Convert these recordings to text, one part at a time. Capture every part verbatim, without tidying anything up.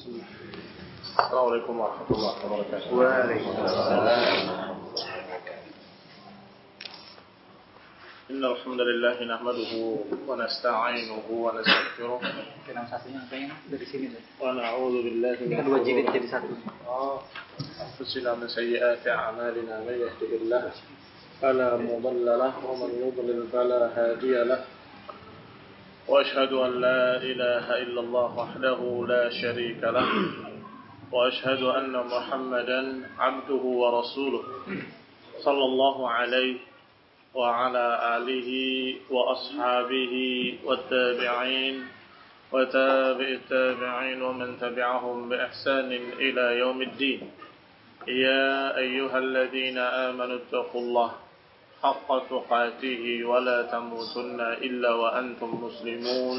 Assalamualaikum warahmatullahi wabarakatuh. Waalaikumsalam. Innal hamdalillah nahmaduhu wa nasta'inuhu wa nastaghfiruh. Kenal satunya kayaknya dari sini deh. Wa na'udzu billahi min dua jilid jadi satu. Oh. Anfusina min sayyiati a'malina may yahdihillahu fala mudilla lahu wa man yudlil fala hadiya lahu. Wa ashhadu an la ilaha illallah wahdahu la sharika lahu. Wa ashhadu anna Muhammadan 'abduhu wa rasuluh. Sallallahu alaihi وعلى آله وأصحابه والتابعين وتابع التابعين ومن تبعهم بإحسان إلى يوم الدين. يا أيها الذين آمنوا اتقوا الله حق تقاته ولا تموتن إلا وأنتم مسلمون.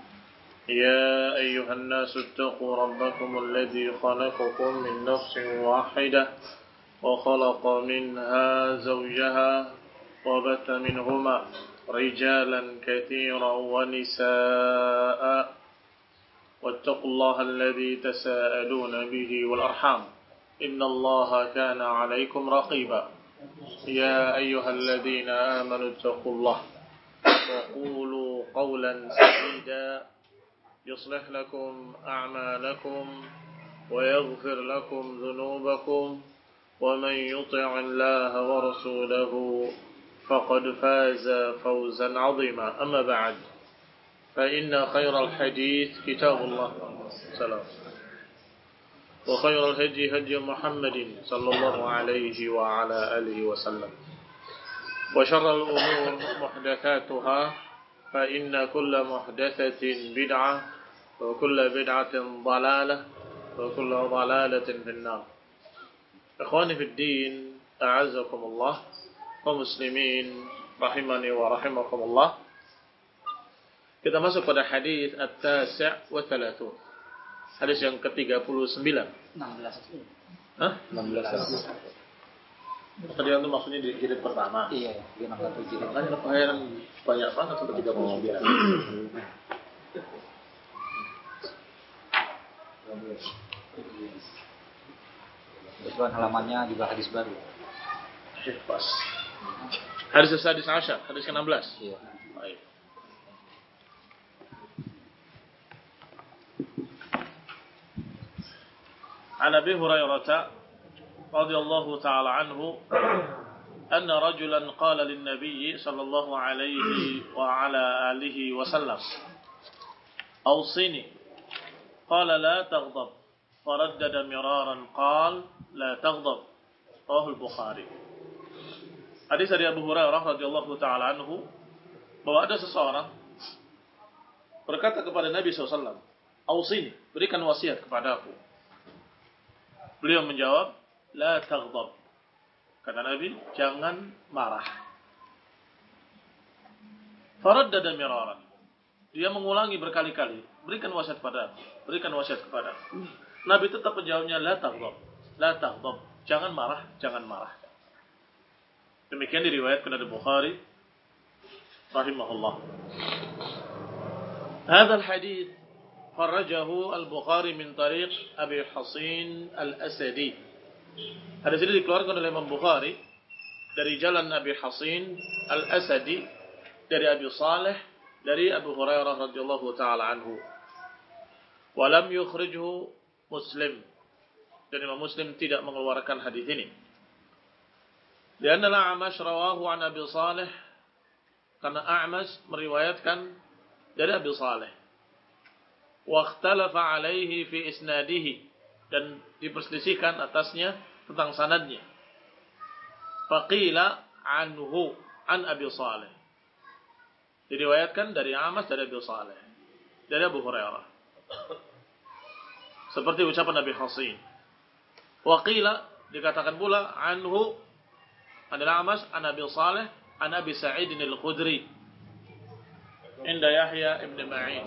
يا أيها الناس اتقوا ربكم الذي خلقكم من نفس واحدة وخلق منها زوجها وبث منهما رجالا كثيرا ونساء واتقوا الله الذي تساءلون به والأرحام إن الله كان عليكم رقيبا. يا أيها الذين آمنوا اتقوا الله وقولوا قولا سديدا يصلح لكم أعمالكم ويغفر لكم ذنوبكم ومن يطع الله ورسوله فقد فاز فوزا عظيما. أما بعد فإن خير الحديث كتاب الله سلام وخير الهدي هدي محمد صلى الله عليه وعلى آله وسلم وشر الأمور محدثاتها فإن كل محدثة بدعة وكل بدعة ضلالة وكل ضلالة في النار. Ikhwani fid din, a'azzakumullah wa muslimin rahimani wa rahimakumullah. Kita masuk pada hadis at-tasi' wa thalathun. Hadis yang ke-tiga puluh sembilan. enam belas. Hah? enam belas. Tadi itu maksudnya di jilid pertama. Iya, dia enam belas jilid. Kan yang banyak banget sampai tiga puluh sembilan. Kebetulan halamannya juga hadis baru. Pas. Hadis hadis Aisyah, hadis ke enam belas. Iya. Baik. An Abi Hurairah radhiyallahu ta'ala anhu anna rajulan qala lin-nabiy sallallahu alaihi wa ala alihi wa sallam awsini qala la taghdab فردد مرارا قال لا تغضب رواه البخاري. Hadis dari Abu Hurairah radhiyallahu taala anhu bahwa ada seseorang berkata kepada Nabi shallallahu alaihi wasallam, "Ausini, berikan wasiat kepadaku." Beliau menjawab, "La taghdab." Kata Nabi, jangan marah. Faraddada miraran. Dia mengulangi berkali-kali, berikan wasiat kepadaku, berikan wasiat kepadaku. Nabi tetap menjawabnya, la taghdab, la taghdab, jangan marah, jangan marah. Demikian diriwayatkan dari Bukhari rahimahullah. Hadha al-hadith farrajahu al-Bukhari min tariq Abi Hasin al-Asadi. Hadis ini dikeluarkan oleh Imam Bukhari dari jalan Abi Hasin al-Asadi dari Abi Saleh dari Abu Hurairah radhiyallahu taala anhu. Wa lam yukhrijhu Muslim, dan Imam Muslim tidak mengeluarkan hadis ini. Lianna al-A'mash rawahu an Abi Saleh, karena A'mash meriwayatkan dari Abi Saleh. Wa ikhtalafa alaihi fi isnadihi, dan diperselisihkan atasnya tentang sanadnya. Faqila anhu an Abi Saleh. Diriwayatkan dari A'mash dari Abi Saleh, dari Abu Hurairah. Seperti ucapan Nabi Hasin. Waqila dikatakan pula anhu adalah A'mash an Abi Saleh an Abi Sa'id al-Khudri inda Yahya ibn Ma'in.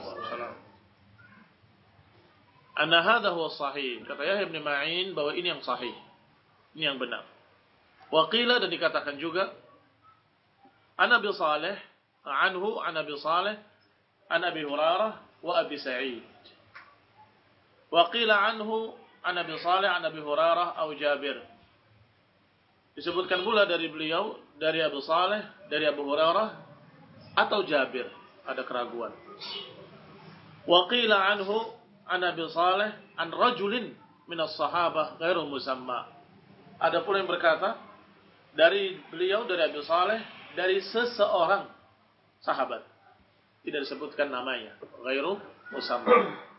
Anna hadha huwa sahih. Kata Yahya ibn Ma'in bahwa ini yang sahih. Ini yang benar. Waqila dan dikatakan juga an Abi Saleh anhu an Abi Saleh an Abi Hurairah wa Abi Sa'id. Wa qila anhu an Abi Salih an Abi Hurairah atau Jabir. Disebutkan pula dari beliau, dari Abu Saleh, dari Abu Hurairah atau Jabir. Ada keraguan. Wa qila anhu an Abi Saleh an rajulin minas sahabah ghairu musamma. Ada pula yang berkata dari beliau, dari Abu Saleh, dari seseorang sahabat. Tidak disebutkan namanya. Ghairu musamma.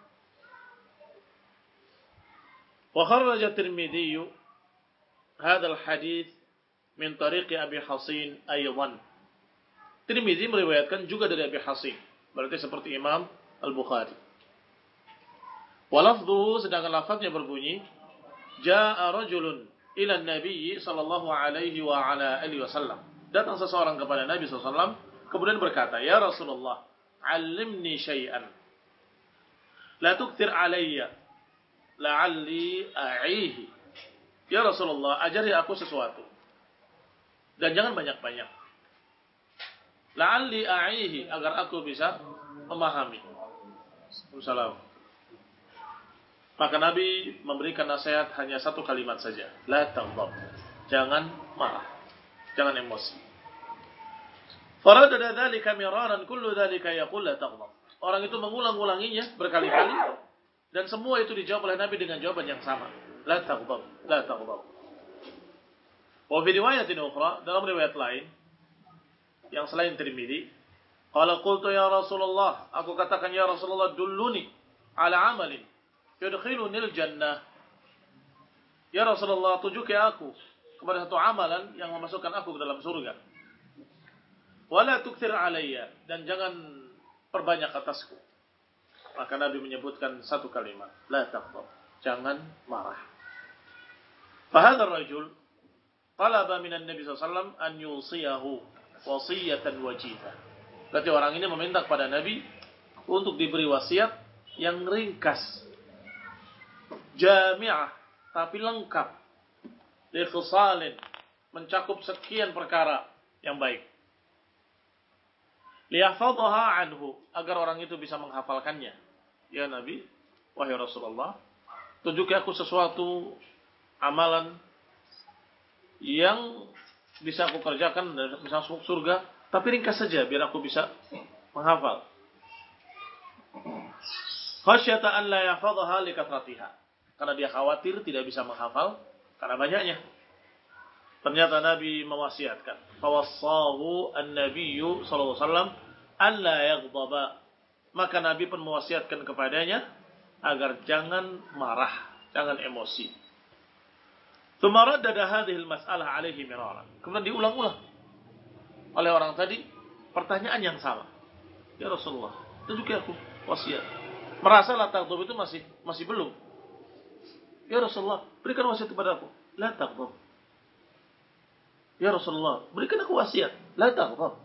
Wa kharraja Tirmidzi هذا الحديث من طريق أبي حصين أيضا. Tirmidzi meriwayatkan juga dari Abi Hasin. Berarti seperti Imam Al-Bukhari. Walafduhu, sedangkan lafaznya berbunyi, Ja'a rajulun ila Nabi sallallahu alaihi wa ala alihi wasallam. Datang seseorang kepada Nabi sallallahu alaihi wasallam kemudian berkata, "Ya Rasulullah, 'allimni syai'an. La tukthir alayya la'alli a'ihi." Ya Rasulullah, ajari aku sesuatu. Dan jangan banyak-banyak. La'alli a'ihi, agar aku bisa memahami. Wassalam. Maka Nabi memberikan nasihat hanya satu kalimat saja. La taghdab. Jangan marah. Jangan emosi. Faradada dzalika miraran, kullu dzalika yaqul la taghdab. Orang itu mengulang-ulanginya berkali-kali dan semua itu dijawab oleh Nabi dengan jawaban yang sama. La taghdab, la taghdab. Wa fi riwayatin ukhra, dalam riwayat lain yang selain Tirmidzi, qala qultu ya Rasulullah, aku katakan ya Rasulullah, dulluni ala amalin yudkhiluni al-jannah. Ya Rasulullah, tunjuki aku kepada satu amalan yang memasukkan aku ke dalam surga. Wala tukthir alayya, dan jangan perbanyak atasku. Maka Nabi menyebutkan satu kalimat, la taghdab, jangan marah. Fahadha ar-rajul talaba minan Nabi sallallahu alaihi wasallam an yusiyahu wasiyatan wajibah. Berarti orang ini meminta kepada Nabi untuk diberi wasiat yang ringkas, jami'ah, tapi lengkap, li khisalin, mencakup sekian perkara yang baik. Liyahfadhaha anhu, agar orang itu bisa menghafalkannya. Ya Nabi, wahai Rasulullah, tunjuki aku sesuatu amalan yang bisa aku kerjakan dan bisa masuk surga, tapi ringkas saja biar aku bisa menghafal. Khasyata an la yahfadhaha li kathratiha, karena dia khawatir tidak bisa menghafal karena banyaknya. Ternyata Nabi mewasiatkan, fawassahu an-nabiyyu sallallahu alaihi wasallam an la yaghdaba, maka Nabi pun mewasiatkan kepadanya agar jangan marah, jangan emosi. Tsumma raddada hadhihi al-mas'alah alaihi miraran. Kemudian diulang-ulang oleh orang tadi pertanyaan yang sama. Ya Rasulullah, tunjuki aku wasiat. Merasa la taghdab itu masih masih belum. Ya Rasulullah, berikan wasiat kepada aku. La taghdab. Ya Rasulullah, berikan aku wasiat. La taghdab.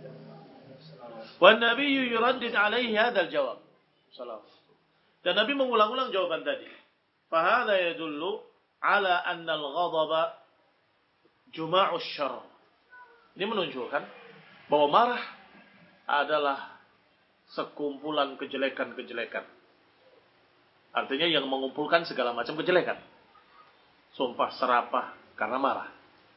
Wan Nabi yuraddid alaihi hadzal jawab. Salam. Dan Nabi mengulang-ulang jawaban tadi. Fa hadza yadullu ala anna al-ghadaba juma'us syarr. Ini menunjukkan bahwa marah adalah sekumpulan kejelekan-kejelekan. Artinya yang mengumpulkan segala macam kejelekan. Sumpah serapah karena marah.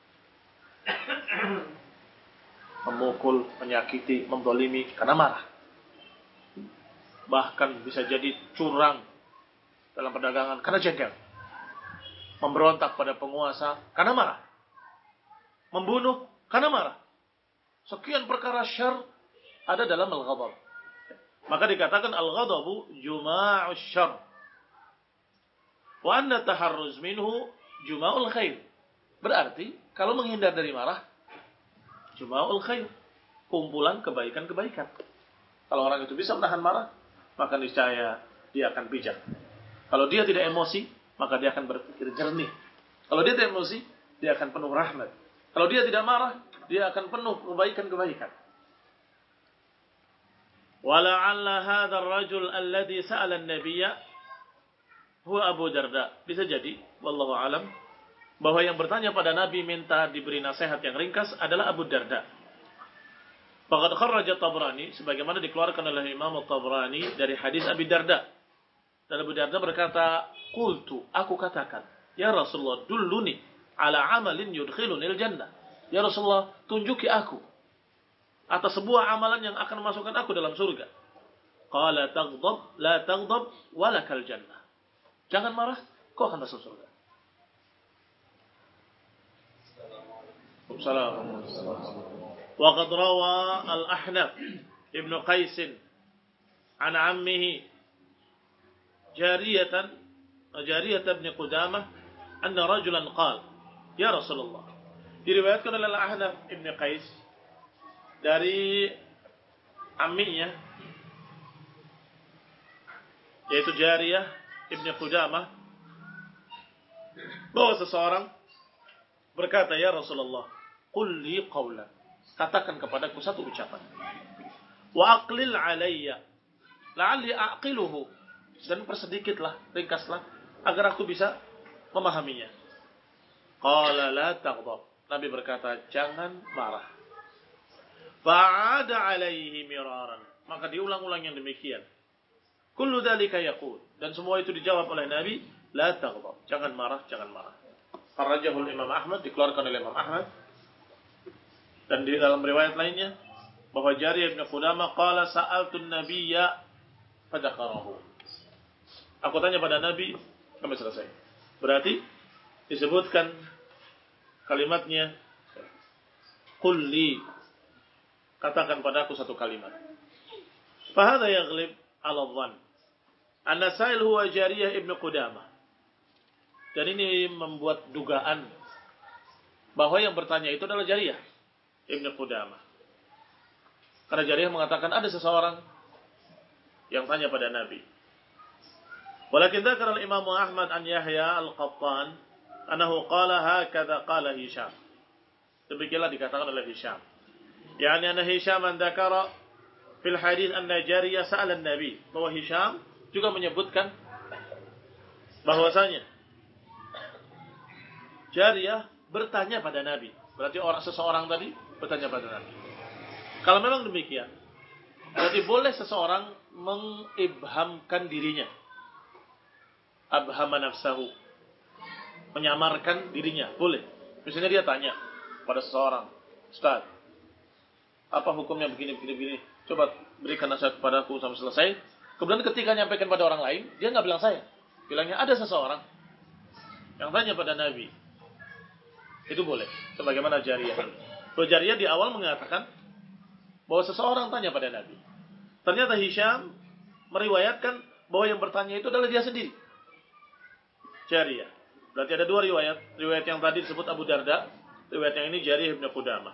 Memukul, menyakiti, mendolimi karena marah. Bahkan bisa jadi curang dalam perdagangan karena jengkel. Memberontak pada penguasa karena marah. Membunuh karena marah. Sekian perkara syarr ada dalam al-ghadab. Maka dikatakan al-ghadabu juma'us syarr. Wa anna taharruz minhu juma'ul khair. Berarti kalau menghindar dari marah, juma'ul khair, kumpulan kebaikan-kebaikan. Kalau orang itu bisa menahan marah, maka niscaya dia akan bijak. Kalau dia tidak emosi, maka dia akan berpikir jernih. Kalau dia tidak emosi, dia akan penuh rahmat. Kalau dia tidak marah, dia akan penuh kebaikan-kebaikan. Wala'alla hadzal rajul alladhi sa'ala an-nabiyya huwa Abu Darda. Bisa jadi, wallahu alam, bahwa yang bertanya pada Nabi minta diberi nasihat yang ringkas adalah Abu Darda. Faqad kharraja Tabrani, sebagaimana dikeluarkan oleh Imam Tabrani dari hadis Abi Darda. Dan Abu Darda berkata, "Qultu, aku katakan, ya Rasulullah, dulluni ala amalin yudkhilunil jannah." Ya Rasulullah, tunjuki aku atas sebuah amalan yang akan memasukkan aku dalam surga. Qala taghdab, la taghdab, walakal jannah. Jangan marah, kau akan masuk surga. Assalamualaikum. وقد روى الأحنف ابن قيس عن عمه جارية جارية ابن قدامة أن رجلا قال يا رسول الله. Diriwayatkan oleh Al-Ahnaf ibn Qais dari amminya yaitu Jariyah ibn Qudamah bahwa seseorang berkata, ya Rasulullah, qul li qawlan, katakan kepadaku satu ucapan, wa aqlil alayya la'alli aqiluhu, dan persedikitlah, ringkaslah agar aku bisa memahaminya. Qala la taghdab, Nabi berkata jangan marah. Fa'ada alaihi miraran, maka diulang-ulang yang demikian. Kullu dzalika yaqul, dan semua itu dijawab oleh Nabi, la taghdab, jangan marah, jangan marah. Ar-Rajahul Imam Ahmad, dikeluarkan oleh Imam Ahmad. Dan di dalam riwayat lainnya bahwa Jariyah bin Qudamah qala sa'altu an-nabiyya fadzakarahu. Aku tanya pada Nabi sampai selesai. Berarti disebutkan kalimatnya qul li, katakan padaku satu kalimat. Fa hadha yaghlib 'ala dhann anna sa'il huwa Jariyah ibn Qudamah. Dan ini membuat dugaan bahwa yang bertanya itu adalah Jariyah Ibn Qudamah. Karena Jariyah mengatakan ada seseorang yang tanya pada Nabi. Walakin dzakara al-Imam Ahmad an Yahya al-Qattan annahu qala hakadha qala Hisham. Demikianlah dikatakan oleh Hisham. Yani anna Hisham dzakara fil hadis anna Jariyah sa'ala an-Nabi. Bahwa Hisham juga menyebutkan bahwasanya Jariyah bertanya pada Nabi. Berarti orang seseorang tadi bertanya pada Nabi. Kalau memang demikian, berarti boleh seseorang mengibhamkan dirinya. Abhama nafsahu, menyamarkan dirinya, boleh. Misalnya dia tanya pada seseorang, Ustaz, apa hukumnya begini, begini, begini? Coba berikan nasihat kepadaku sampai selesai. Kemudian ketika nyampaikan pada orang lain, dia nggak bilang saya. Bilangnya ada seseorang yang tanya pada Nabi. Itu boleh, sebagaimana Jariyah. Bahwa Jariyah di awal mengatakan bahwa seseorang tanya pada Nabi. Ternyata Hisham meriwayatkan bahwa yang bertanya itu adalah dia sendiri, Jariyah. Berarti ada dua riwayat. Riwayat yang tadi disebut Abu Darda, riwayat yang ini Jariyah bin Qudamah.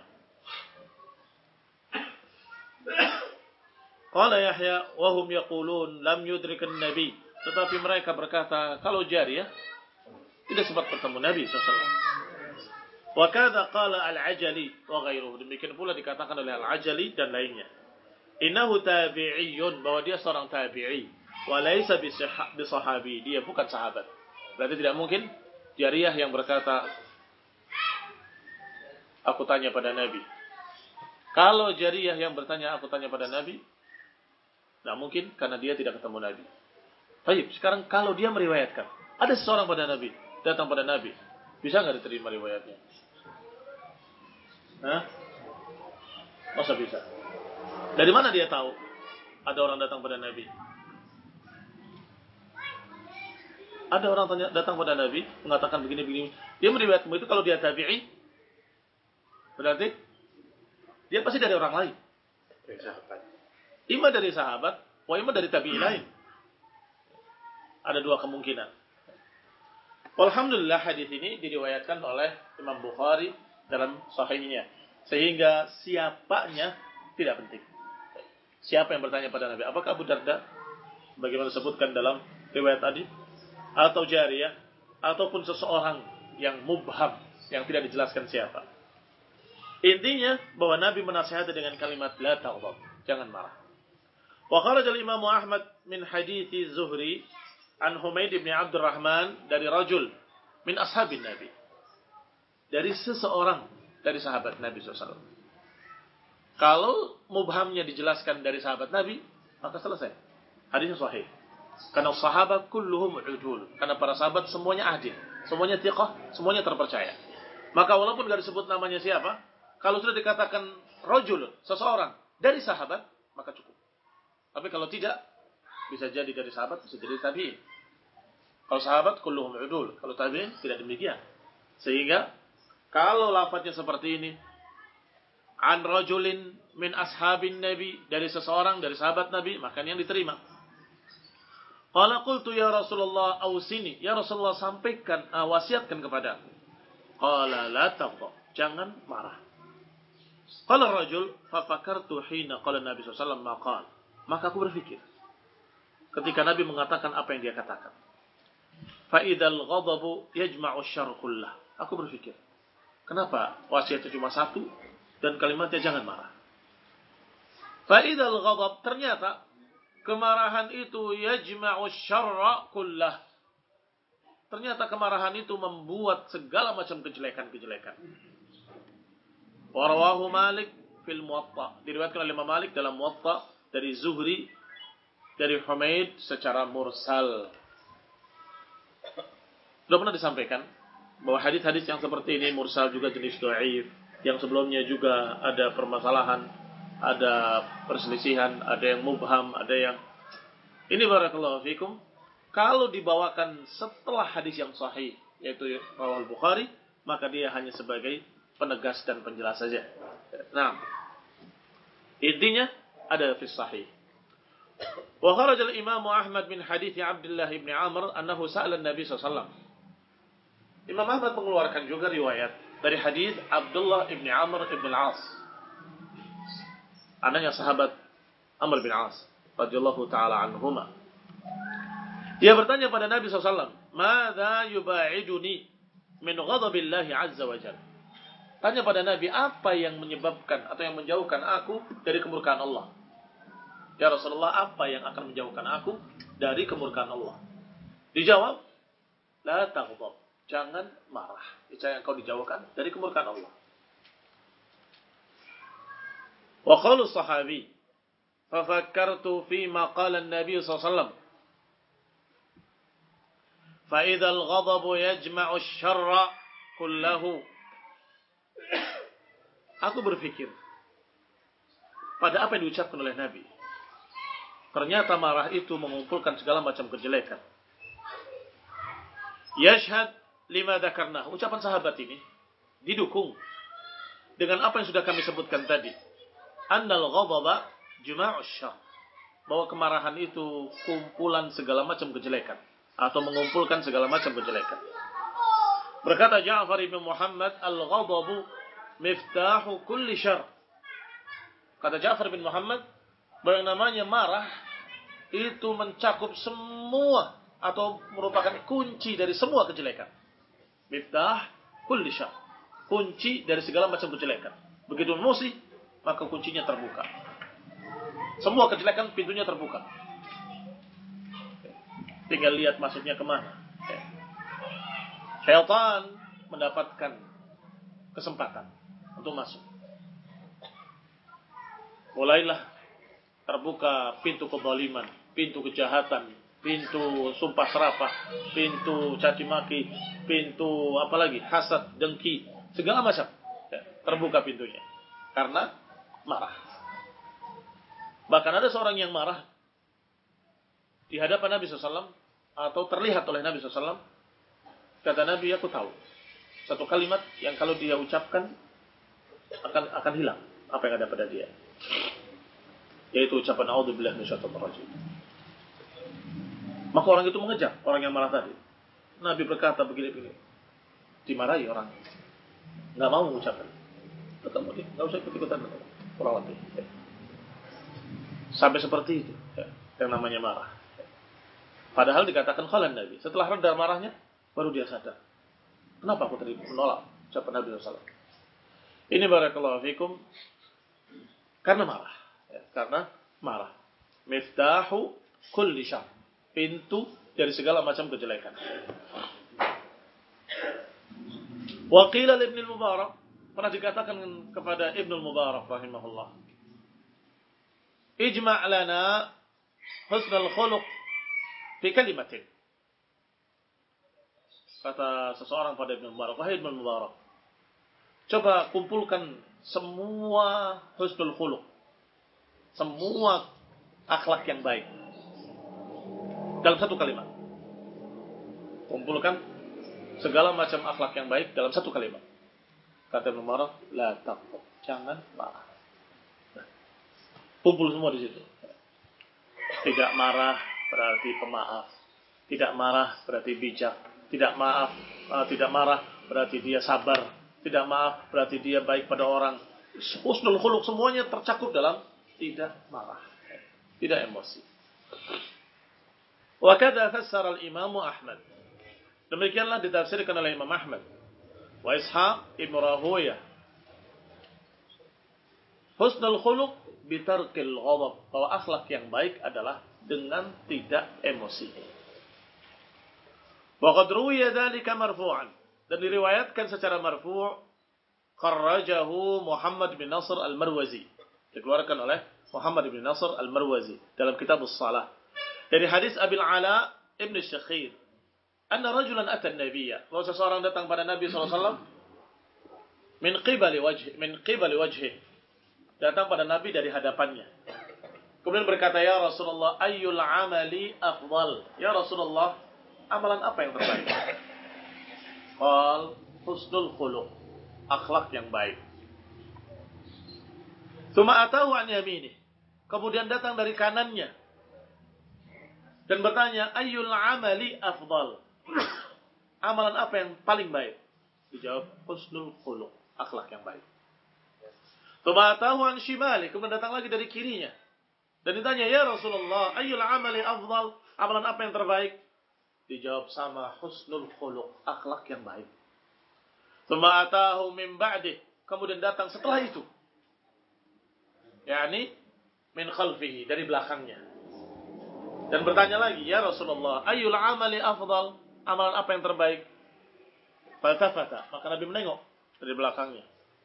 Qala Yahya wa hum yaqulun lam yudrikan Nabi. Tetapi mereka berkata kalau Jariyah tidak sempat bertemu Nabi sallallahu alaihi wasallam. Wa kadza qala al-Ajali wa ghairuhu. Demikian pula dikatakan oleh al-Ajali dan lainnya. Innahu tabi'iyyun, bahwa dia seorang tabi'i, wa laisa bi sahabi, dia bukan sahabat. Berarti tidak mungkin Jariyah yang berkata aku tanya pada Nabi. Kalau Jariyah yang bertanya aku tanya pada Nabi, tidak mungkin karena dia tidak ketemu Nabi. Baik, sekarang kalau dia meriwayatkan ada seseorang pada Nabi, datang pada Nabi, bisa nggak diterima riwayatnya? Hah? Masa bisa? Dari mana dia tahu ada orang datang pada Nabi? Ada orang tanya, datang pada Nabi mengatakan begini-begini. Dia meriwayatkan itu, kalau dia tabi'i, berarti dia pasti dari orang lain. Dari sahabat. Ima dari sahabat, wa ima dari tabi'i lain. Ada dua kemungkinan. Alhamdulillah hadis ini diriwayatkan oleh Imam Bukhari dalam sahihnya, sehingga siapanya tidak penting. Siapa yang bertanya pada Nabi? Apakah Abu Darda, bagaimana disebutkan dalam riwayat tadi, atau Jariyah, ataupun seseorang yang mubham, yang tidak dijelaskan siapa? Intinya bahwa Nabi menasihati dengan kalimat la taghdab, jangan marah. Wa kharaja al-Imam Ahmad min hadithi Zuhri an Humaid bin Abdurrahman dari rajul min ashabin Nabi, dari seseorang dari sahabat Nabi shallallahu alaihi wasallam. Kalau mubhamnya dijelaskan dari sahabat Nabi, maka selesai, hadisnya sahih. Karena sahabat kulluhum udul. Karena para sahabat semuanya adil. Semuanya thiqah, semuanya terpercaya. Maka walaupun tidak disebut namanya siapa, kalau sudah dikatakan rajul, seseorang dari sahabat, maka cukup. Tapi kalau tidak, bisa jadi dari sahabat, bisa jadi tabi'in. Kalau sahabat kulluhum udul, kalau tabi'in tidak demikian. Sehingga kalau lafadznya seperti ini, an rajulin min ashabin nabi, dari seseorang dari sahabat Nabi, maka yang diterima. Qala qultu ya Rasulullah ausini, ya Rasulullah sampaikan, uh, wasiatkan kepada aku. Qala la taghdab, jangan marah. Qala rajul fa fakartu hina qala Nabi sallallahu alaihi wasallam maqal. Maka aku berpikir ketika Nabi mengatakan apa yang dia katakan. Fa idzal ghadabu yajma'u syarr kullah. Aku berpikir, kenapa wasiatnya cuma satu dan kalimatnya jangan marah. Fa'idal ghadab, ternyata kemarahan itu yajma'u syarra kullah. Ternyata kemarahan itu membuat segala macam kejelekan-kejelekan. Warawahu Malik fil Muwatta. Diriwayatkan oleh Imam Malik dalam Muwatta dari Zuhri dari Humaid secara mursal. Sudah pernah disampaikan bahwa hadis-hadis yang seperti ini mursal juga jenis dhaif. Yang sebelumnya juga ada permasalahan, ada perselisihan, ada yang mubham, ada yang... Ini barakallahu fikum. Kalau dibawakan setelah hadis yang sahih, yaitu Rawal Bukhari, maka dia hanya sebagai penegas dan penjelas saja. Nah, intinya ada fi sahih. Wa kharaja al-Imam Ahmad min hadits Abdullah bin Amr annahu sa'ala an-Nabi sallallahu alaihi wasallam. Imam Ahmad mengeluarkan juga riwayat dari hadis Abdullah bin Amr bin Al-As, anaknya sahabat Amr bin As radhiyallahu taala anhuma. Dia bertanya pada Nabi sallallahu alaihi wasallam, "Madza yubaiduni min ghadabillahi azza wa jalla?" Tanya pada Nabi, apa yang menyebabkan atau yang menjauhkan aku dari kemurkaan Allah? Ya Rasulullah, apa yang akan menjauhkan aku dari kemurkaan Allah? Dijawab, la taghdab, jangan marah. Jangan kau dijauhkan dari kemurkaan Allah. Wa qalu sahabi, fa fakkartu fi ma qala an-nabi sallallahu alaihi wasallam. Fa idza al-ghadab yajma'u asy-syarra kullahu. Aku berpikir pada apa yang diucapkan oleh Nabi. Ternyata marah itu mengumpulkan segala macam kejelekan. Yashhad lima dzakarna. Ucapan sahabat ini didukung dengan apa yang sudah kami sebutkan tadi. Annal ghadaba juma'u syarr. Bahwa kemarahan itu kumpulan segala macam kejelekan atau mengumpulkan segala macam kejelekan. Berkata Ja'far bin Muhammad, al-ghadabu miftahu kulli syarr. Kata Ja'far bin Muhammad, bahwa yang namanya marah itu mencakup semua atau merupakan kunci dari semua kejelekan. Miftah kulli syarr. Kunci dari segala macam kejelekan. Begitu emosi, maka kuncinya terbuka. Semua kejelekan pintunya terbuka. Tinggal lihat masuknya kemana. Syaitan mendapatkan kesempatan untuk masuk. Mulailah terbuka pintu kezaliman, pintu kejahatan, pintu sumpah serapah, pintu caci maki, pintu apalagi hasad, dengki, segala macam ya, terbuka pintunya karena marah. Bahkan ada seorang yang marah di hadapan Nabi sallallahu alaihi wasallam atau terlihat oleh Nabi sallallahu alaihi wasallam. Kata Nabi, aku tahu satu kalimat yang kalau dia ucapkan akan akan hilang apa yang ada pada dia, yaitu ucapan a'udzubillahi minasyaitonir rajim. Maka orang itu mengejar orang yang marah tadi. Nabi berkata begini-begini, dimarahi orang, nggak mau mengucapkan. Ketemu dia, nggak usah ikut-ikutan kurang lebih. Ya. Sampai seperti itu, ya, yang namanya marah. Ya. Padahal dikatakan khalan Nabi. Setelah reda marahnya, baru dia sadar. Kenapa aku tadi menolak ucapan Nabi sallallahu alaihi wasallam? Ini barakallahu fikum karena marah. Ya, karena marah. Miftahu kulli syarr. Pintu dari segala macam kejelekan. Wa qila li Ibnu Mubarak, pernah dikatakan kepada Ibnu Mubarak rahimahullah, ijma' lana husnul khuluq fi kalimatin. Kata seseorang pada Ibn Mubarak, wahai Ibn Mubarak, coba kumpulkan semua husnul khuluq, semua akhlak yang baik dalam satu kalimat. Kumpulkan segala macam akhlak yang baik dalam satu kalimat. Kata Ibn Mubarak, la taqab, jangan marah. Nah, kumpul semua di situ. Tidak marah berarti pemaaf. Tidak marah berarti bijak. Tidak maaf, uh, tidak marah berarti dia sabar. Tidak maaf berarti dia baik pada orang. Husnul khuluq semuanya tercakup dalam tidak marah, tidak emosi. Wa kadza fassara al-Imam Ahmad. Demikianlah ditafsirkan oleh Imam Ahmad. Wa Ishaq Ibn Rahuyah. Husnul khuluq bitarkil ghadab. Bahwa akhlak yang baik adalah dengan tidak emosi. Wa qad ruwiya dzalika marfu'an. Dan diriwayatkan secara marfu' kharrajahu Muhammad bin Nasr al-Marwazi. Dikeluarkan oleh Muhammad bin Nasr al-Marwazi dalam kitab as-salah. Dari hadis Abil Ala Ibn Syakhir. Anna rajulan ata an-nabiyya. Bahwa seseorang datang pada Nabi sallallahu alaihi wasallam min qibali wajhi, min qibali wajhi. Datang pada Nabi dari hadapannya. Kemudian berkata, ya Rasulullah, ayyul amali afdal? Ya Rasulullah, amalan apa yang terbaik? Qal husnul khuluq, akhlak yang baik. Tsumma atahu an yaminih. Kemudian datang dari kanannya dan bertanya, ayyul amali afdal? Amalan apa yang paling baik? Dijawab, husnul khuluq, akhlak yang baik. Tsumma atahu an shimali. Kemudian datang lagi dari kirinya dan ditanya, ya Rasulullah, ayyul amali afdal? Amalan apa yang terbaik? Dijawab sama, husnul khuluq, akhlak yang baik. Tsumma atahu min ba'dih. Kemudian datang setelah itu, yakni min khalfihi, dari belakangnya, dan bertanya lagi, ya Rasulullah, ayyul amali afdal? Amalan apa yang terbaik? Faltafata, maka Nabi menengok dari belakangnya.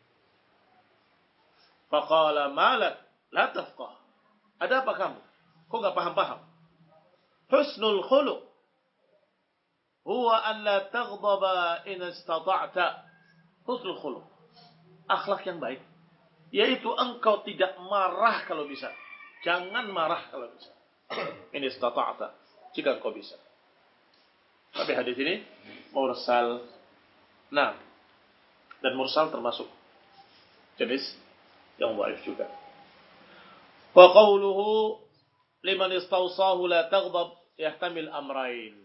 Faqala malak la tafqah. Ada apa kamu? Kok enggak paham-paham? Husnul khuluq huwa an la taghdaba in istata'ta. Husnul khuluq, akhlak yang baik, yaitu engkau tidak marah kalau bisa. Jangan marah kalau bisa. In istata'ta, jika engkau bisa. Tapi hadis ini mursal. Nah, dan mursal termasuk jenis yang dhaif juga. Wa qawluhu liman istawsahu la taghdab yahtamil amrain.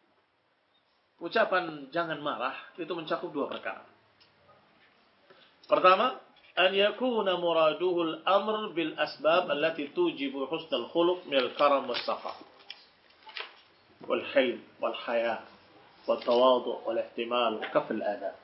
Ucapan jangan marah itu mencakup dua perkara. Pertama, an yakuna muraduhu al-amr bil asbab allati tujibu husnal khuluq min al-karam was-sakha wal hilm wal haya wat tawadu' wal ihtimal wa kaf al-adab.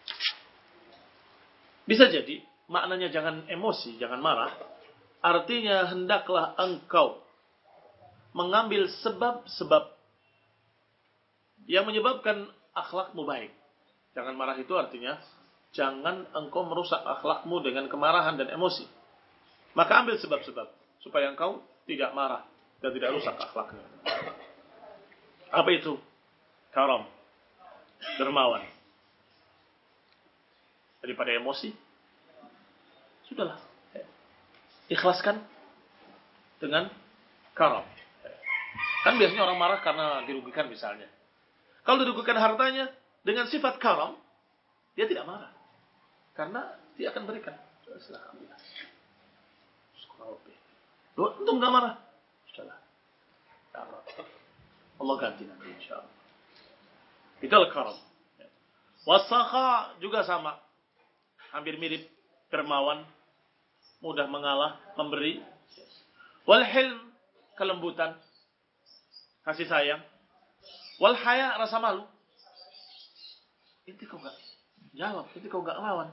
Bisa jadi maknanya jangan emosi, jangan marah, artinya hendaklah engkau mengambil sebab-sebab yang menyebabkan akhlakmu baik. Jangan marah itu artinya jangan engkau merusak akhlakmu dengan kemarahan dan emosi. Maka ambil sebab-sebab supaya engkau tidak marah dan tidak rusak akhlaknya. Apa itu? Karam, dermawan. Daripada emosi, sudahlah, ikhlaskan dengan karam. Kan biasanya orang marah karena dirugikan misalnya. Kalau dirugikan hartanya, dengan sifat karam, dia tidak marah. Karena dia akan berikan. Alhamdulillah. Loh, untung gak marah. Sudahlah. Allah ganti nanti insyaAllah. Itu al-karam. Wasakha juga sama. Hampir mirip. Dermawan. Mudah mengalah. Memberi. Walhilm. Kelembutan. Kasih sayang. Walhaya, rasa malu. Inti kau gak jawab. Inti kau gak lawan.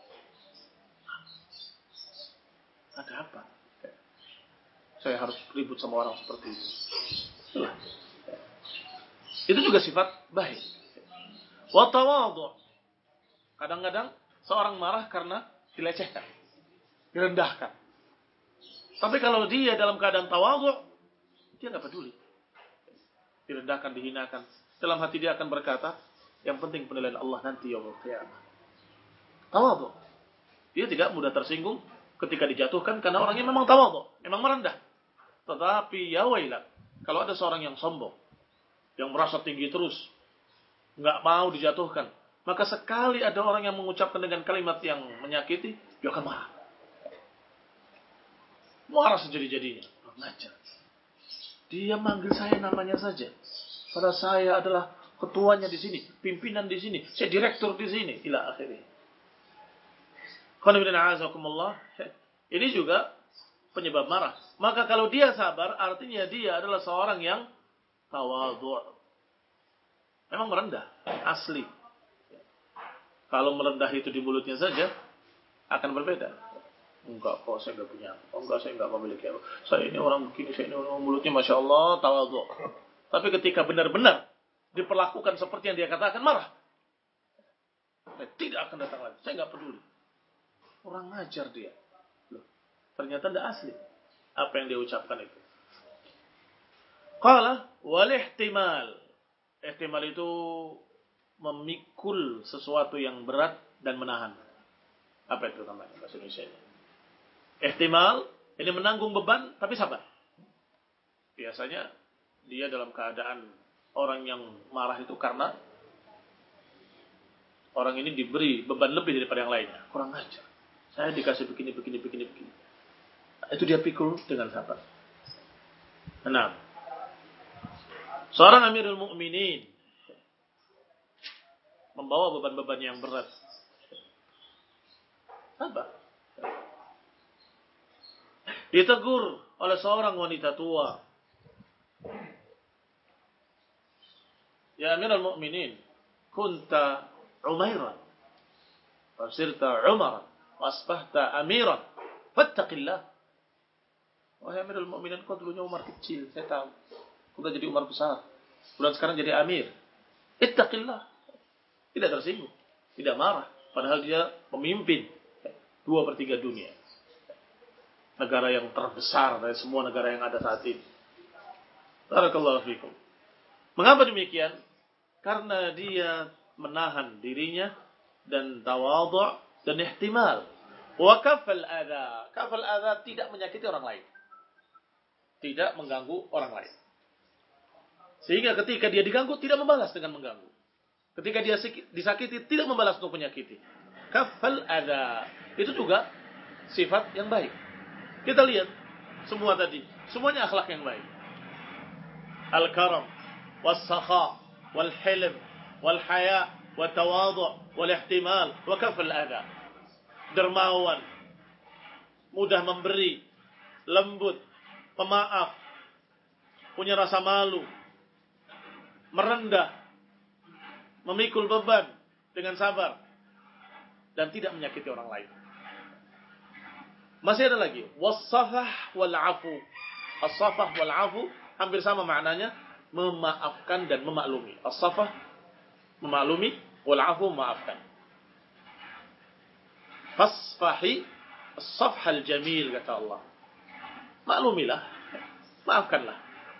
Ada apa? Saya harus ribut sama orang seperti itu. Itulah. Itu juga sifat baik. Wa tawadhu'. Kadang-kadang seorang marah karena dilecehkan, direndahkan. Tapi kalau dia dalam keadaan tawadhu', dia enggak peduli. direndahkan, dihinakan. Dalam hati dia akan berkata, yang penting penilaian Allah nanti yaumul qiyamah. Tawadhu. Dia tidak mudah tersinggung ketika dijatuhkan karena orangnya memang tawadhu, memang merendah. Tetapi ya wailah, kalau ada seorang yang sombong, yang merasa tinggi terus, nggak mau dijatuhkan, maka sekali ada orang yang mengucapkan dengan kalimat yang menyakiti, dia akan marah. Marah sejadi-jadinya. Ngajar. Dia manggil saya namanya saja. Padahal saya adalah ketuanya di sini, pimpinan di sini, saya direktur di sini, ila akhirnya. Ini juga penyebab marah. Maka kalau dia sabar, artinya dia adalah seorang yang tawadhu'. Memang merendah, asli. Kalau merendah itu di mulutnya saja, akan berbeda. Enggak, kok saya enggak punya. Oh, enggak, saya enggak memiliki. Saya ini orang begini, saya ini orang mulutnya Masya Allah, tawadhu'. Tapi ketika benar-benar diperlakukan seperti yang dia katakan, marah. Saya tidak akan datang lagi. Saya enggak peduli. Orang ngajar dia. Loh, ternyata tidak asli apa yang dia ucapkan itu. Qala wal ihtimal. Ihtimal itu memikul sesuatu yang berat dan menahan. Apa itu namanya bahasa Indonesia-nya? Ihtimal, ini menanggung beban tapi sabar. Biasanya dia dalam keadaan orang yang marah itu karena orang ini diberi beban lebih daripada yang lainnya. Kurang ajar. Saya dikasih begini, begini, begini, begini. Itu dia pikul dengan sabar. Nah, seorang Amirul Mukminin membawa beban-beban yang berat. Sabar. Ditegur oleh seorang wanita tua. Ya Amirul Mukminin, kunta Umairan, wasirta Umar, wasbahta Amiran, fattaqillah. Wahai Amirul Mukminin, kau dulunya Umar kecil, saya tahu. Kau jadi Umar besar. Bulan sekarang jadi Amir. Ittaqillah. Tidak tersinggung, tidak marah. Padahal dia pemimpin dua per tiga dunia. Negara yang terbesar dari semua negara yang ada saat ini. Barakallahu fikum. Mengapa demikian? Karena dia menahan dirinya dan tawadhu' dan ihtimal. Wa kafal adha. Kafal adha tidak menyakiti orang lain. Tidak mengganggu orang lain. Sehingga ketika dia diganggu tidak membalas dengan mengganggu. Ketika dia disakiti tidak membalas untuk menyakiti. Kafal adha. Itu juga sifat yang baik. Kita lihat semua tadi, semuanya akhlak yang baik. Al-karam, was-sakha, wal-hilm, wal-haya, wat-tawadhu', wal-ihtimal, wa kafal adha. Dermawan, mudah memberi, lembut, pemaaf, punya rasa malu, merendah, memikul beban dengan sabar, dan tidak menyakiti orang lain. Masih ada lagi. Was-safah wal-afu. As-safah wal-afu hampir sama maknanya. Memaafkan dan memaklumi. As-safah memaklumi. Wal-afu memaafkan. Fasfahi as-safhal jamil kata Allah. Maklumilah. Maafkanlah.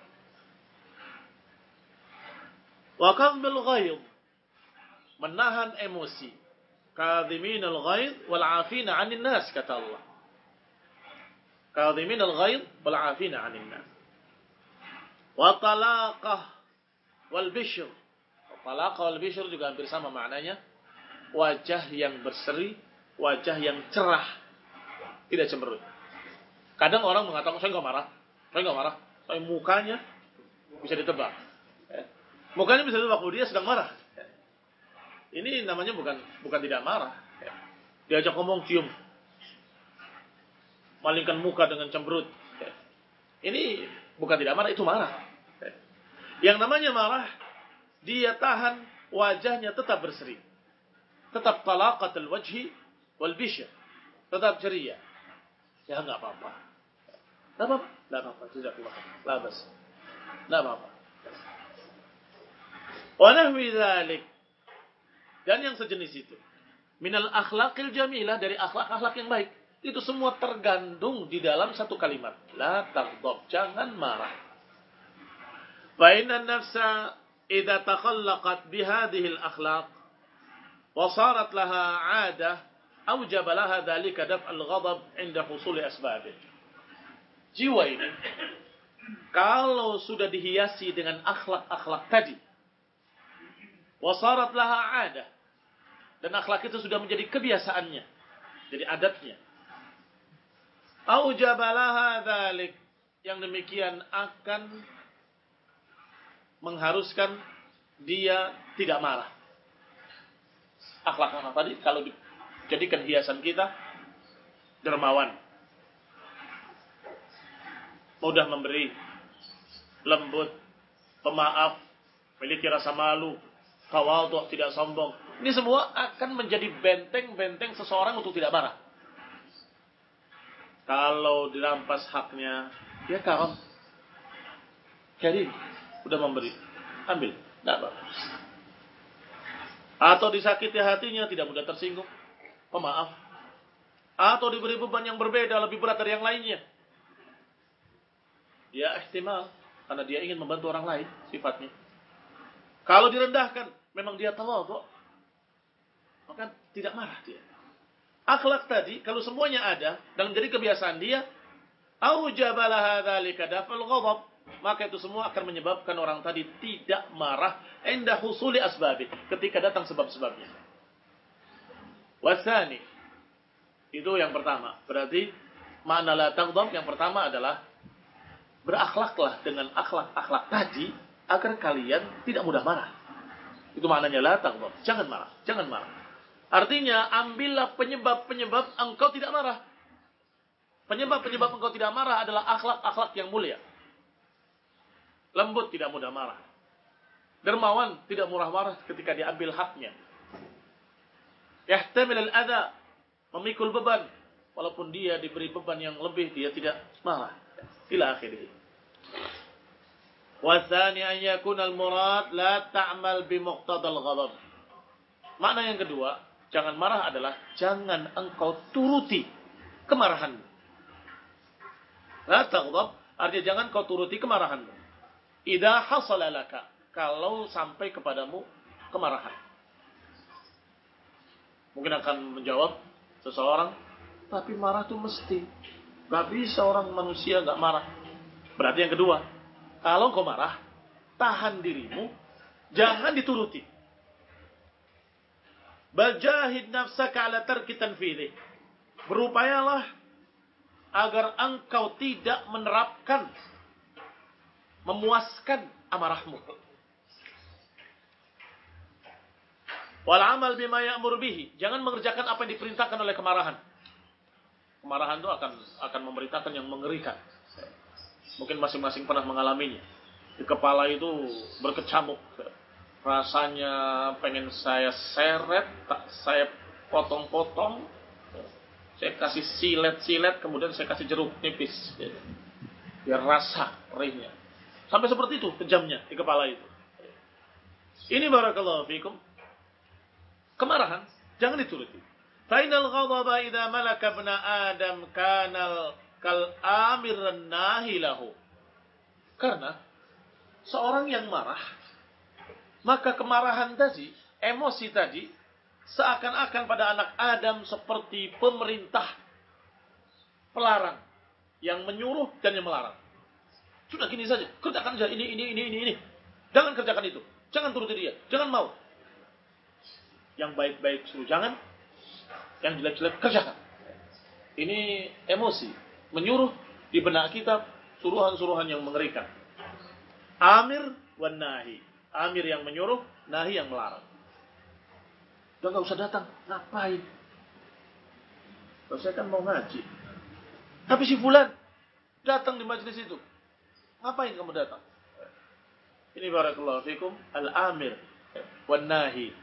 Wa qambil ghaid. Menahan emosi. Kadhimin al-ghaid wal-afina 'anil nas kata Allah. Kadhimin al-ghaid wal 'afina 'anil nas. Wa talaqah wal bishr. Talaqah wal bishr juga hampir sama maknanya. Wajah yang berseri, wajah yang cerah, tidak cemberut. Kadang orang mengatakan saya enggak marah, saya enggak marah, saya mukanya bisa ditebak. Mukanya bisa ditebak kalau dia sedang marah. Ini namanya bukan bukan tidak marah. Diajak ngomong cium. Malingkan muka dengan cemberut. Ini bukan tidak marah, itu marah. Yang namanya marah, dia tahan wajahnya tetap berseri. Tetap talaqatul wajhi wal bishr. Tetap ceria. Ya enggak apa-apa. Enggak apa-apa. Enggak apa-apa. Jazakallah. La bas. Enggak apa-apa. Wa nahwi dzalik. Dan yang sejenis itu. Minal akhlaqil jamilah, dari akhlak-akhlak yang baik. Itu semua tergandung di dalam satu kalimat. La taghdab, jangan marah. فإن النفس إذا تخلقت بهذه الأخلاق وصارت لها عادة أوجب لها ذلك دفع الغضب عند حصول أسبابه. Jiwa ini kalau sudah dihiasi dengan akhlak-akhlak tadi, wasarat laha adah, dan akhlak itu sudah menjadi kebiasaannya, jadi adatnya, aujaba laha dzalik, yang demikian akan mengharuskan dia tidak marah. Akhlak mana tadi kalau dijadikan hiasan kita, dermawan, mudah memberi, lembut, pemaaf, memiliki rasa malu, tawadhu, tidak sombong. Ini semua akan menjadi benteng-benteng seseorang untuk tidak marah. Kalau dirampas haknya, dia karam. Jadi, udah memberi, ambil, tidak apa. Atau disakiti hatinya, tidak mudah tersinggung, pemaaf. Atau diberi beban yang berbeda, lebih berat dari yang lainnya. Ya ihtimal, karena dia ingin membantu orang lain sifatnya. Kalau direndahkan, memang dia tawadhu, maka tidak marah dia. Akhlak tadi, kalau semuanya ada dan menjadi kebiasaan dia, aujaba laha dzalika daf'al ghadab, maka itu semua akan menyebabkan orang tadi tidak marah inda husuli asbabi, ketika datang sebab-sebabnya. Wasani, itu yang pertama. Berarti makna la taghdab yang pertama adalah berakhlaklah dengan akhlak-akhlak tadi agar kalian tidak mudah marah. Itu maknanya la taghdab. Jangan marah, jangan marah. Artinya ambillah penyebab-penyebab engkau tidak marah. Penyebab-penyebab engkau tidak marah adalah akhlak-akhlak yang mulia. Lembut, tidak mudah marah. Dermawan, tidak murah marah ketika diambil haknya. Yahtamil al-adha, memikul beban, walaupun dia diberi beban yang lebih, dia tidak marah. Ila akhirih. Wa tsani an yakuna al-murad la ta'mal bi muqtadal ghadab. Makna yang kedua, jangan marah adalah jangan engkau turuti kemarahanmu. La taghdab artinya jangan kau turuti kemarahanmu. Idza hasala laka, kalau sampai kepadamu kemarahan. Mungkin akan menjawab seseorang, tapi marah itu mesti. Gak bisa orang manusia gak marah. Berarti yang kedua, kalau kau marah, tahan dirimu, jangan dituruti. Bajahid nafsaka ala tarki tanfidhi. Berupayalah agar engkau tidak menerapkan, memuaskan amarahmu. Wal amal bima ya'mur bihi. Jangan mengerjakan apa yang diperintahkan oleh kemarahan. Kemarahan itu akan akan memberitakan yang mengerikan. Mungkin masing-masing pernah mengalaminya. Di kepala itu berkecamuk. Rasanya pengen saya seret, saya potong-potong, saya kasih silet-silet, kemudian saya kasih jeruk nipis. Biar rasa perihnya. Sampai seperti itu kejamnya di kepala itu. Ini barakallahu fikum. Kemarahan jangan dituruti. Fainal ghadaba idza malaka ibn Adam kana kal amir nahi lahu. Karena seorang yang marah, maka kemarahan tadi, emosi tadi seakan-akan pada anak Adam seperti pemerintah pelarang yang menyuruh dan yang melarang. Sudah gini saja, kerjakan saja ini ini ini ini ini. Jangan kerjakan itu. Jangan turuti dia, jangan mau. Yang baik-baik suruh jangan, yang jelek-jelek kerjakan. Ini emosi, menyuruh di benak kita suruhan-suruhan yang mengerikan. Amir wan nahi. Amir yang menyuruh, nahi yang melarang. Udah gak usah datang, ngapain? Kalau saya kan mau ngaji. Tapi si fulan datang di majelis itu. Ngapain kamu datang? Ini barakallahu fikum al-amir wan nahi.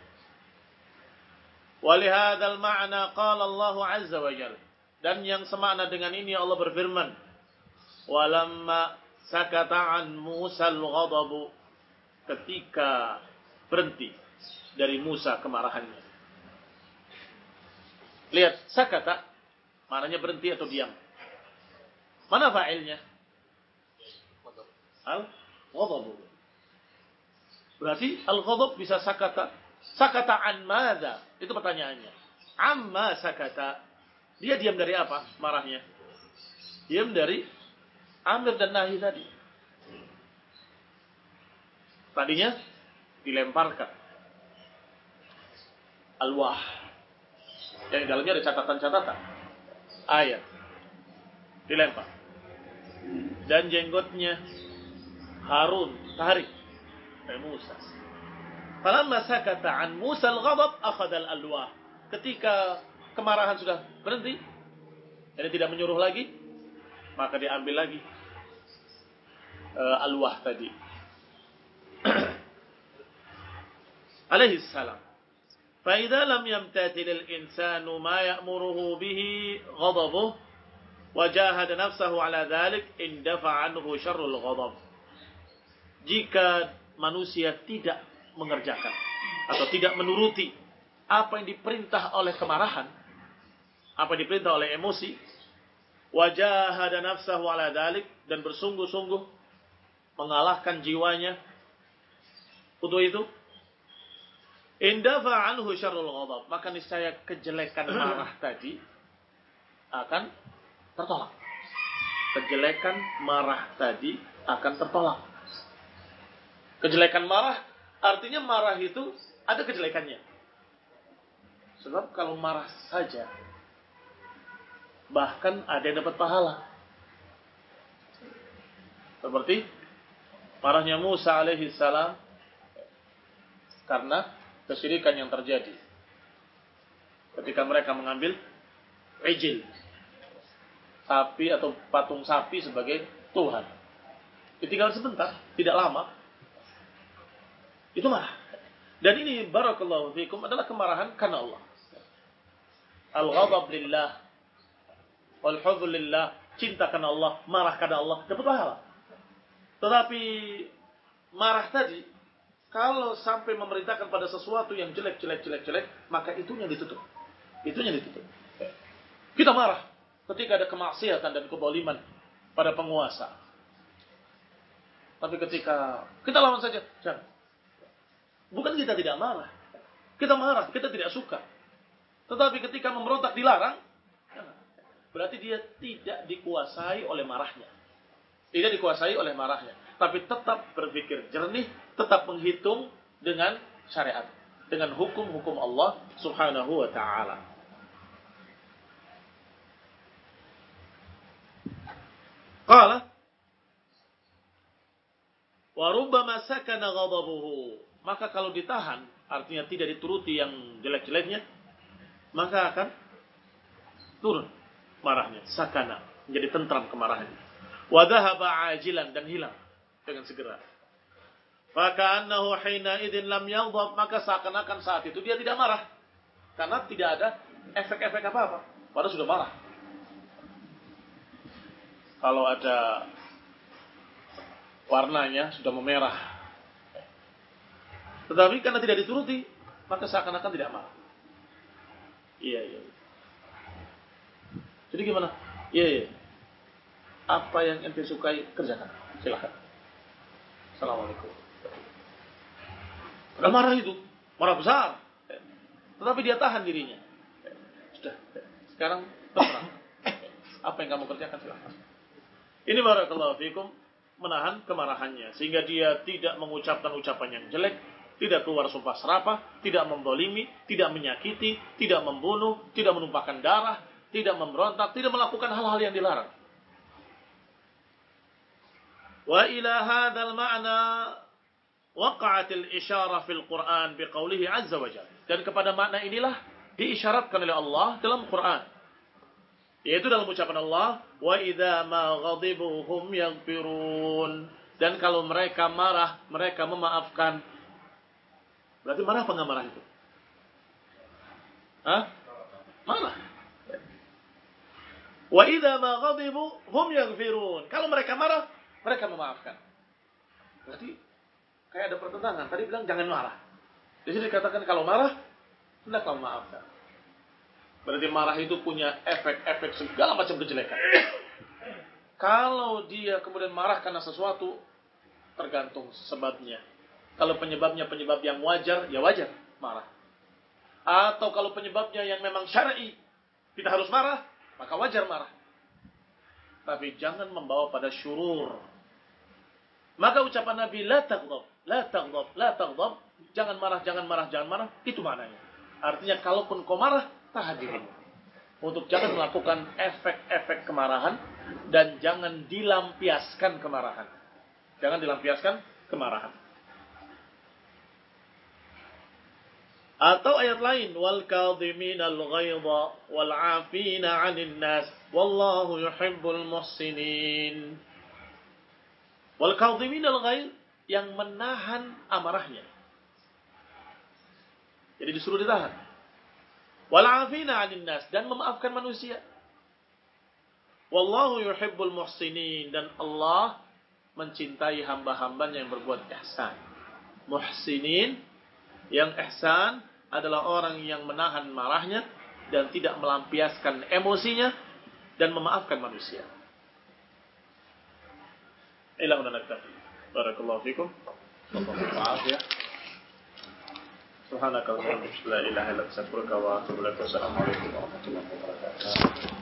Walihadzal ma'na qala Allah azza wa jalla. Dan yang semakna dengan ini Allah berfirman, walamma sakata an Musa al-ghadab, ketika berhenti dari Musa kemarahannya. Lihat, sakata maknanya berhenti atau diam. Mana fa'ilnya? Al-ghadab. Berarti al-ghadab bisa sakata. Sakata an madza? Itu pertanyaannya. Amma sakata. Dia diam dari apa marahnya? Diam dari amir dan nahi tadi. Tadinya dilemparkan alwah. Yang di dalamnya ada catatan-catatan. Ayat. Dilempar. Dan jenggotnya Harun tarik dari Musa. Falamma sakata an Musa al-ghadab akhadha al-alwah. Ketika kemarahan sudah berhenti, jadi tidak menyuruh lagi, maka diambil lagi uh, alwah tadi. Alaihi salam. Fa idza lam yamtathil al-insanu ma ya'muruhu bihi ghadabuhu wa jahada nafsahu ala dhalik indafa anhu syarrul ghadab. Jika manusia tidak mengerjakan atau tidak menuruti apa yang diperintah oleh kemarahan, apa yang diperintah oleh emosi, wajahada nafsahu ala dalik, dan bersungguh-sungguh mengalahkan jiwanya untuk itu, indafa anhu syarrul ghadab, maka niscaya kejelekan marah tadi akan tertolak. Kejelekan marah tadi akan tertolak. Kejelekan marah artinya marah itu ada kejelekannya. Sebab kalau marah saja, bahkan ada yang dapat pahala. Seperti marahnya Musa alaihi salam karena kesyirikan yang terjadi. Ketika mereka mengambil ijil, sapi atau patung sapi sebagai Tuhan. Ditinggal sebentar, tidak lama, itu marah. Dan ini barakallahu fikum adalah kemarahan karena Allah. Al-ghadab lillah wal hubbu lillah, cinta karena Allah, marah karena Allah, dapat pahala. Tetapi marah tadi kalau sampai memerintahkan pada sesuatu yang jelek jelek jelek jelek, maka itunya ditutup. Itunya ditutup. Kita marah ketika ada kemaksiatan dan kezaliman pada penguasa. Tapi ketika kita lawan saja, jangan. Bukan kita tidak marah. Kita marah, kita tidak suka. Tetapi ketika memberontak dilarang, berarti dia tidak dikuasai oleh marahnya. Tidak dikuasai oleh marahnya. Tapi tetap berpikir jernih, tetap menghitung dengan syariat. Dengan hukum-hukum Allah subhanahu wa ta'ala. Qala wa rubbama sakana ghadabuhu. Maka kalau ditahan, artinya tidak dituruti yang jelek-jeleknya, maka akan turun marahnya, sakana, menjadi tentram kemarahannya. Wa dhahaba ajilan, dan hilang dengan segera. Faka'annahu hina idzin lam yaghdab, maka seakan-akan saat itu dia tidak marah karena tidak ada efek-efek apa-apa, padahal sudah marah. Kalau ada warnanya sudah memerah, tetapi karena tidak dituruti, maka seakan-akan tidak marah. Iya, iya. Jadi gimana? Iya, iya. Apa yang ente sukai, kerjakan. Silakan. Assalamualaikum. Sudah marah itu. Marah besar. Tetapi dia tahan dirinya. Sudah. Sekarang terserah. Apa yang kamu kerjakan, silakan. Ini barakallahu fikum, menahan kemarahannya. Sehingga dia tidak mengucapkan ucapan yang jelek, tidak keluar sumpah serapah, tidak mendolimi, tidak menyakiti, tidak membunuh, tidak menumpahkan darah, tidak memberontak, tidak melakukan hal-hal yang dilarang. Wa ila hadzal ma'na waqa'at al-isyarah fil Qur'an biqaulihi 'azza wa jalla. Dan kepada makna inilah diisyaratkan oleh Allah dalam Quran. Yaitu dalam ucapan Allah, wa idza ma ghadibu hum yaghfirun. Dan kalau mereka marah, mereka memaafkan. Berarti marah apa enggak marah itu? Hah? Marah. Wa idza ma ghadibu hum yaghfirun. Kalau mereka marah, mereka memaafkan. Berarti kayak ada pertentangan. Tadi bilang jangan marah. Di sini dikatakan kalau marah, hendaklah memaafkan. Berarti marah itu punya efek-efek segala macam kejelekan. Kalau dia kemudian marah karena sesuatu, tergantung sebabnya. Kalau penyebabnya penyebab yang wajar, ya wajar marah. Atau kalau penyebabnya yang memang syar'i, kita harus marah, maka wajar marah. Tapi jangan membawa pada syurur. Maka ucapan Nabi, la taghdab, la taghdab, la taghdab, jangan marah, jangan marah, jangan marah, itu maknanya. Artinya kalaupun kau marah, tahan diri. Untuk jangan melakukan efek-efek kemarahan dan jangan dilampiaskan kemarahan. Jangan dilampiaskan kemarahan. Atau ayat lain, wal kadhimin al-ghaidha wal 'afina 'anil nas wallahu yuhibbul muhsinin. Wal kadhimin al-ghaidh, yang menahan amarahnya. Jadi disuruh ditahan. Wal 'afina 'anil nas, dan memaafkan manusia. Wallahu yuhibbul muhsinin, dan Allah mencintai hamba-hambanya yang berbuat ihsan. Muhsinin, yang ihsan adalah orang yang menahan marahnya dan tidak melampiaskan emosinya dan memaafkan manusia. Ila huna naktafi. Barakallahu fikum. Maaf ya. Subhanakallahumma wa bihamdika la ilaha illa anta astaghfiruka wa atubu ilaik. Wassalamu alaikum warahmatullahi wabarakatuh.